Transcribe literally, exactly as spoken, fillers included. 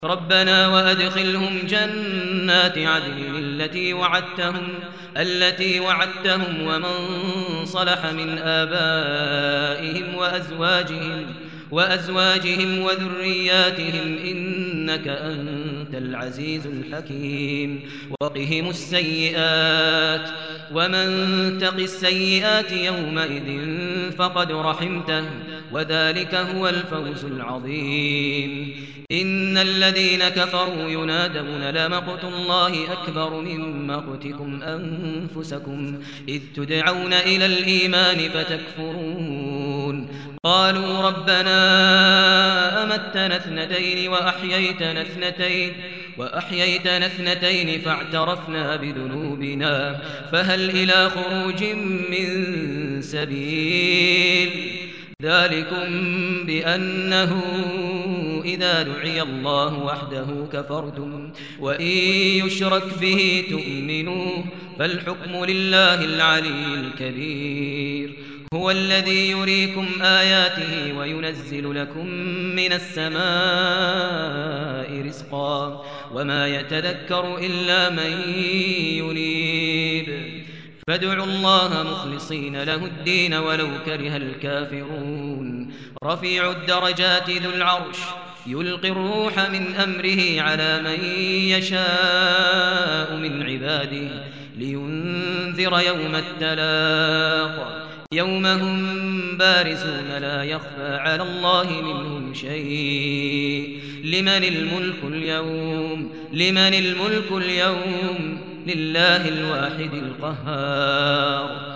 ربنا وأدخلهم جنات عدن التي وعدتهم التي وعدتهم ومن صلح من آبائهم وأزواجهم وأزواجهم وذرياتهم إنك أنت العزيز الحكيم وقهم السيئات ومن تق السيئات يومئذ فقد رحمته وذلك هو الفوز العظيم إن الذين كفروا ينادون لمقت الله أكبر من مقتكم أنفسكم إذ تدعون إلى الإيمان فتكفرون قالوا ربنا أمتنا اثنتين وأحييتنا اثنتين وأحييتنا اثنتين فاعترفنا بذنوبنا فهل إلى خروج من سبيل ذلكم بأنه إذا دعي الله وحده كفرتم وإن يشرك به تؤمنوا فالحكم لله العلي الكبير هو الذي يريكم آياته وينزل لكم من السماء رزقا وما يتذكر إلا من ينيب فادعوا الله مخلصين له الدين ولو كره الكافرون رفيع الدرجات ذو العرش يلقي الروح من أمره على من يشاء من عباده لينذر يوم التلاق يوم هم بارزون لا يخفى على الله منهم شيء لمن الملك اليوم لمن الملك اليوم لله الواحد القهار